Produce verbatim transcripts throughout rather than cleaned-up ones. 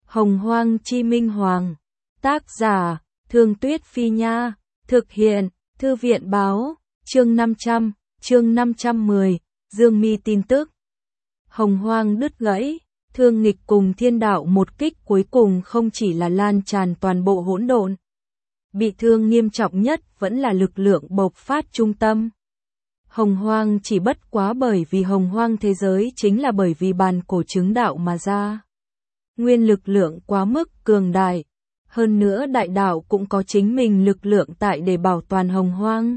Hồng Hoang Chi Minh Hoàng. Tác giả, Thương Tuyết Phi Nha. Thực hiện, Thư viện Báo. Chương năm trăm, chương năm trăm mười, Dương Mi tin tức. Hồng Hoang đứt gãy, Thương Nghịch cùng Thiên Đạo một kích cuối cùng không chỉ là lan tràn toàn bộ hỗn độn. Bị thương nghiêm trọng nhất vẫn là lực lượng bộc phát trung tâm. Hồng Hoang chỉ bất quá bởi vì Hồng Hoang thế giới chính là bởi vì bàn cổ chứng đạo mà ra. Nguyên lực lượng quá mức cường đại, hơn nữa đại đạo cũng có chính mình lực lượng tại để bảo toàn Hồng Hoang.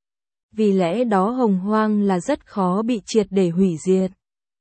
Vì lẽ đó Hồng Hoang là rất khó bị triệt để hủy diệt.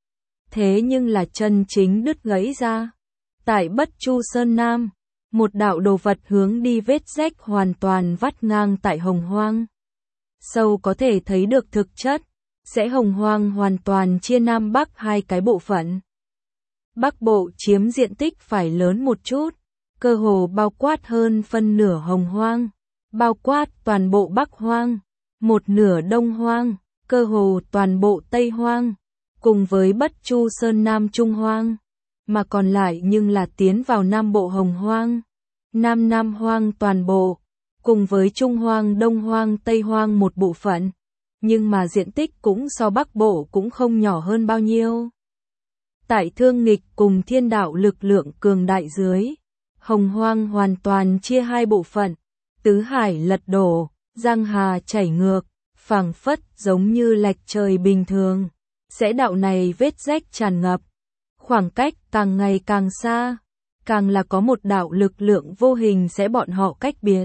Thế nhưng là chân chính đứt gãy ra. Tại Bất Chu Sơn Nam, một đạo đồ vật hướng đi vết rách hoàn toàn vắt ngang tại Hồng Hoang. Sâu có thể thấy được thực chất, sẽ Hồng Hoang hoàn toàn chia Nam Bắc hai cái bộ phận. Bắc bộ chiếm diện tích phải lớn một chút, cơ hồ bao quát hơn phân nửa Hồng Hoang, bao quát toàn bộ Bắc Hoang, một nửa Đông Hoang, cơ hồ toàn bộ Tây Hoang, cùng với Bất Chu Sơn Nam Trung Hoang, mà còn lại nhưng là tiến vào Nam Bộ Hồng Hoang, Nam Nam Hoang toàn bộ, cùng với Trung Hoang Đông Hoang Tây Hoang một bộ phận, nhưng mà diện tích cũng so Bắc Bộ cũng không nhỏ hơn bao nhiêu. Tại Thương Nghịch cùng Thiên Đạo lực lượng cường đại dưới, Hồng Hoang hoàn toàn chia hai bộ phận, tứ hải lật đổ, giang hà chảy ngược, phảng phất giống như lệch trời bình thường, sẽ đạo này vết rách tràn ngập, khoảng cách càng ngày càng xa, càng là có một đạo lực lượng vô hình sẽ bọn họ cách biệt.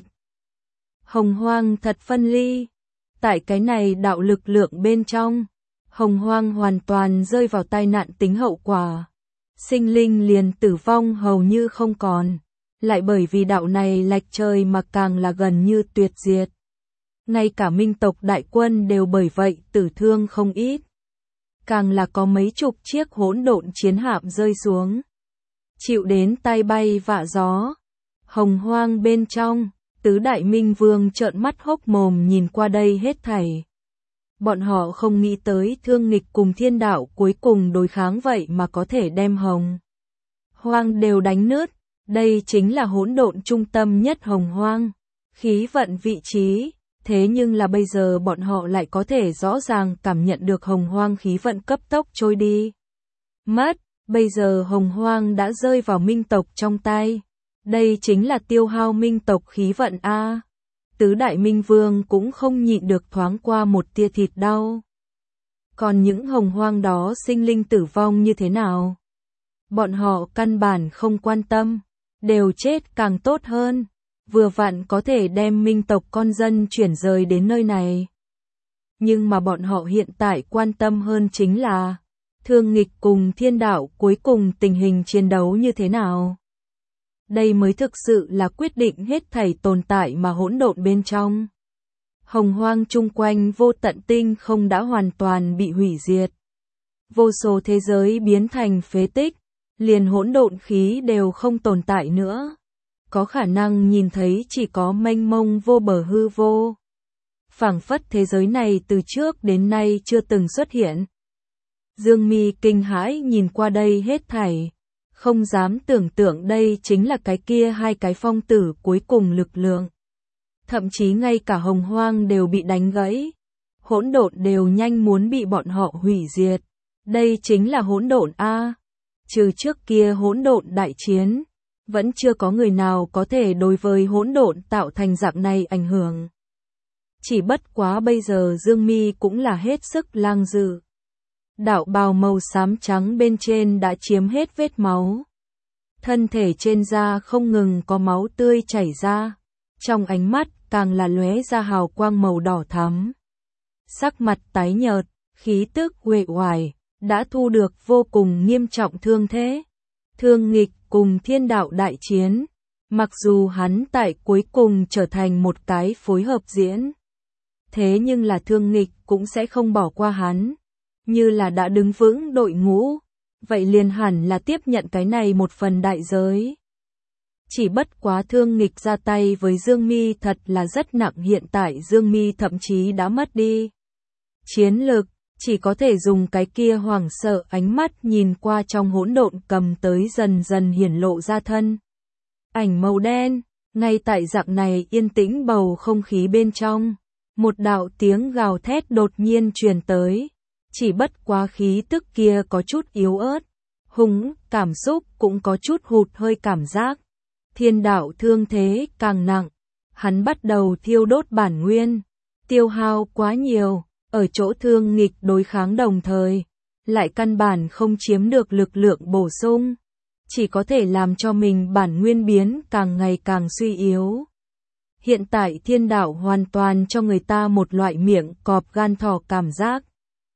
Hồng Hoang thật phân ly, tại cái này đạo lực lượng bên trong, Hồng Hoang hoàn toàn rơi vào tai nạn tính hậu quả, sinh linh liền tử vong hầu như không còn, lại bởi vì đạo này lệch trời mà càng là gần như tuyệt diệt. Ngay cả minh tộc đại quân đều bởi vậy tử thương không ít. Càng là có mấy chục chiếc hỗn độn chiến hạm rơi xuống, chịu đến tai bay vạ gió. Hồng Hoang bên trong, tứ đại minh vương trợn mắt hốc mồm nhìn qua đây hết thảy. Bọn họ không nghĩ tới Thương Nghịch cùng Thiên Đạo cuối cùng đối kháng vậy mà có thể đem Hồng Hoang đều đánh nứt. Đây chính là hỗn độn trung tâm nhất Hồng Hoang, khí vận vị trí. Thế nhưng là bây giờ bọn họ lại có thể rõ ràng cảm nhận được Hồng Hoang khí vận cấp tốc trôi đi. Mất, bây giờ Hồng Hoang đã rơi vào minh tộc trong tay. Đây chính là tiêu hao minh tộc khí vận a. Tứ đại minh vương cũng không nhịn được thoáng qua một tia thịt đau. Còn những Hồng Hoang đó sinh linh tử vong như thế nào? Bọn họ căn bản không quan tâm, đều chết càng tốt hơn. Vừa vặn có thể đem minh tộc con dân chuyển rời đến nơi này. Nhưng mà bọn họ hiện tại quan tâm hơn chính là Thương Nghịch cùng Thiên Đạo cuối cùng tình hình chiến đấu như thế nào. Đây mới thực sự là quyết định hết thảy tồn tại mà hỗn độn bên trong. Hồng Hoang chung quanh vô tận tinh không đã hoàn toàn bị hủy diệt. Vô số thế giới biến thành phế tích, liền hỗn độn khí đều không tồn tại nữa. Có khả năng nhìn thấy chỉ có mênh mông vô bờ hư vô. Phảng phất thế giới này từ trước đến nay chưa từng xuất hiện. Dương Mi kinh hãi nhìn qua đây hết thảy, không dám tưởng tượng đây chính là cái kia hai cái phong tử cuối cùng lực lượng. Thậm chí ngay cả Hồng Hoang đều bị đánh gãy, hỗn độn đều nhanh muốn bị bọn họ hủy diệt. Đây chính là hỗn độn a. Trừ trước kia hỗn độn đại chiến, vẫn chưa có người nào có thể đối với hỗn độn tạo thành dạng này ảnh hưởng. Chỉ bất quá bây giờ Dương Mi cũng là hết sức lang dự. Đạo bào màu xám trắng bên trên đã chiếm hết vết máu. Thân thể trên da không ngừng có máu tươi chảy ra. Trong ánh mắt càng là lóe ra hào quang màu đỏ thắm. Sắc mặt tái nhợt, khí tức uể oải, đã thu được vô cùng nghiêm trọng thương thế. Thương Nghịch cùng Thiên Đạo đại chiến, mặc dù hắn tại cuối cùng trở thành một cái phối hợp diễn. Thế nhưng là Thương Nghịch cũng sẽ không bỏ qua hắn, như là đã đứng vững đội ngũ, vậy liền hẳn là tiếp nhận cái này một phần đại giới. Chỉ bất quá Thương Nghịch ra tay với Dương Mi thật là rất nặng, hiện tại Dương Mi thậm chí đã mất đi chiến lực, chỉ có thể dùng cái kia hoảng sợ ánh mắt nhìn qua trong hỗn độn cầm tới dần dần hiển lộ ra thân. Ảnh màu đen, ngay tại dạng này yên tĩnh bầu không khí bên trong, một đạo tiếng gào thét đột nhiên truyền tới, chỉ bất quá khí tức kia có chút yếu ớt, hùng, cảm xúc cũng có chút hụt hơi cảm giác. Thiên đạo thương thế càng nặng, hắn bắt đầu thiêu đốt bản nguyên, tiêu hao quá nhiều, ở chỗ thương nghịch đối kháng đồng thời, lại căn bản không chiếm được lực lượng bổ sung, chỉ có thể làm cho mình bản nguyên biến càng ngày càng suy yếu. Hiện tại thiên đạo hoàn toàn cho người ta một loại miệng cọp gan thỏ cảm giác.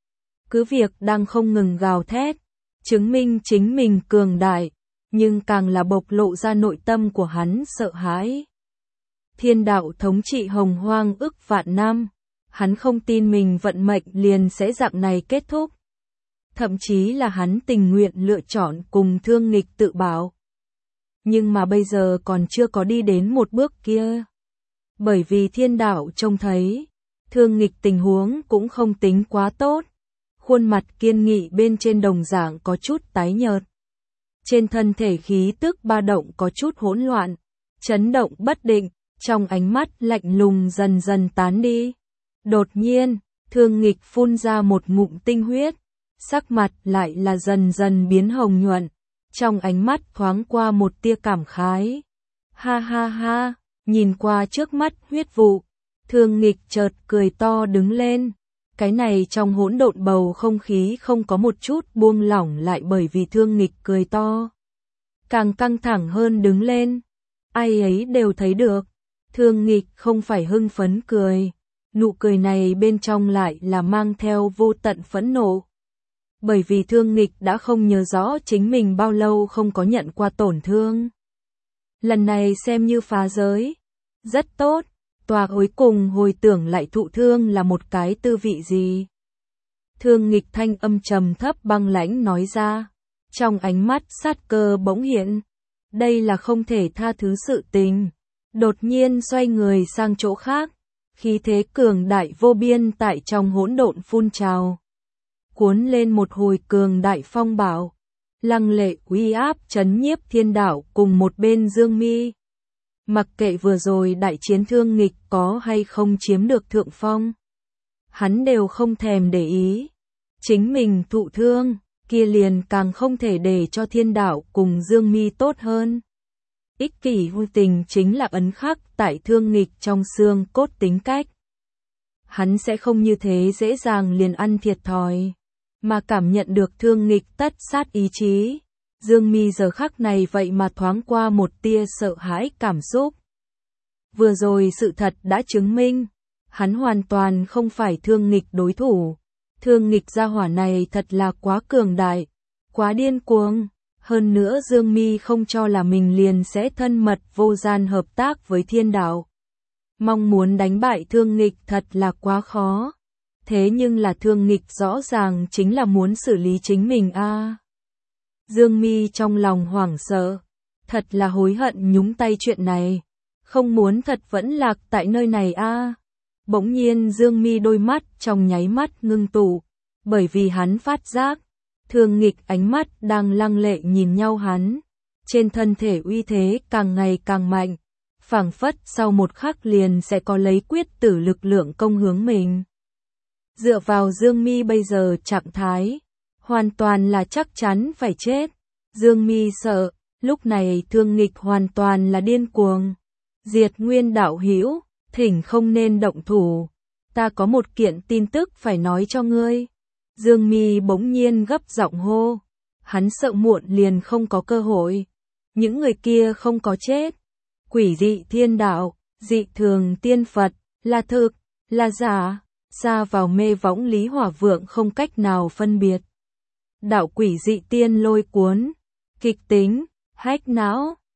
Cứ việc đang không ngừng gào thét, chứng minh chính mình cường đại, nhưng càng là bộc lộ ra nội tâm của hắn sợ hãi. Thiên đạo thống trị hồng hoang ức vạn năm, hắn không tin mình vận mệnh liền sẽ dạng này kết thúc. Thậm chí là hắn tình nguyện lựa chọn cùng thương nghịch tự bảo. Nhưng mà bây giờ còn chưa có đi đến một bước kia. Bởi vì thiên đạo trông thấy, thương nghịch tình huống cũng không tính quá tốt. Khuôn mặt kiên nghị bên trên đồng dạng có chút tái nhợt. Trên thân thể khí tức ba động có chút hỗn loạn, chấn động bất định, trong ánh mắt lạnh lùng dần dần tán đi. Đột nhiên, thương nghịch phun ra một ngụm tinh huyết, sắc mặt lại là dần dần biến hồng nhuận, trong ánh mắt thoáng qua một tia cảm khái. Ha ha ha, nhìn qua trước mắt huyết vụ, thương nghịch chợt cười to đứng lên. Cái này trong hỗn độn bầu không khí không có một chút buông lỏng lại bởi vì thương nghịch cười to. Càng căng thẳng hơn đứng lên, ai ấy đều thấy được, thương nghịch không phải hưng phấn cười, nụ cười này bên trong lại là mang theo vô tận phẫn nộ. Bởi vì thương nghịch đã không nhớ rõ chính mình bao lâu không có nhận qua tổn thương. Lần này xem như phá giới, rất tốt. Tòa cuối cùng hồi tưởng lại thụ thương là một cái tư vị gì. Thương nghịch thanh âm trầm thấp băng lãnh nói ra. Trong ánh mắt sát cơ bỗng hiện. Đây là không thể tha thứ sự tình. Đột nhiên xoay người sang chỗ khác. Khí thế cường đại vô biên tại trong hỗn độn phun trào. Cuốn lên một hồi cường đại phong bạo. Lăng lệ uy áp chấn nhiếp thiên đạo cùng một bên Dương Mi. Mặc kệ vừa rồi đại chiến thương nghịch có hay không chiếm được thượng phong, hắn đều không thèm để ý. Chính mình thụ thương, kia liền càng không thể để cho thiên đạo cùng Dương Mi tốt hơn. Ích kỷ vô tình chính là ấn khắc tại thương nghịch trong xương cốt tính cách. Hắn sẽ không như thế dễ dàng liền ăn thiệt thòi, mà cảm nhận được thương nghịch tất sát ý chí. Dương Mi giờ khắc này vậy mà thoáng qua một tia sợ hãi cảm xúc. Vừa rồi sự thật đã chứng minh, hắn hoàn toàn không phải thương nghịch đối thủ. Thương nghịch gia hỏa này thật là quá cường đại, quá điên cuồng. Hơn nữa Dương Mi không cho là mình liền sẽ thân mật vô gian hợp tác với thiên đạo. Mong muốn đánh bại thương nghịch thật là quá khó. Thế nhưng là thương nghịch rõ ràng chính là muốn xử lý chính mình a. À. Dương Mi trong lòng hoảng sợ, thật là hối hận nhúng tay chuyện này, không muốn thật vẫn lạc tại nơi này a. À. Bỗng nhiên Dương Mi đôi mắt trong nháy mắt ngưng tụ, bởi vì hắn phát giác, thương nghịch ánh mắt đang lăng lệ nhìn nhau hắn, trên thân thể uy thế càng ngày càng mạnh, phảng phất sau một khắc liền sẽ có lấy quyết tử lực lượng công hướng mình. Dựa vào Dương Mi bây giờ trạng thái, hoàn toàn là chắc chắn phải chết. Dương Mi sợ, lúc này thương nghịch hoàn toàn là điên cuồng. Diệt Nguyên đạo hữu, thỉnh không nên động thủ. Ta có một kiện tin tức phải nói cho ngươi. Dương Mi bỗng nhiên gấp giọng hô. Hắn sợ muộn liền không có cơ hội. Những người kia không có chết. Quỷ dị thiên đạo, dị thường tiên Phật, là thực, là giả. Xa vào mê võng Lý Hỏa Vượng không cách nào phân biệt. Đạo quỷ dị tiên lôi cuốn, kịch tính, hách não,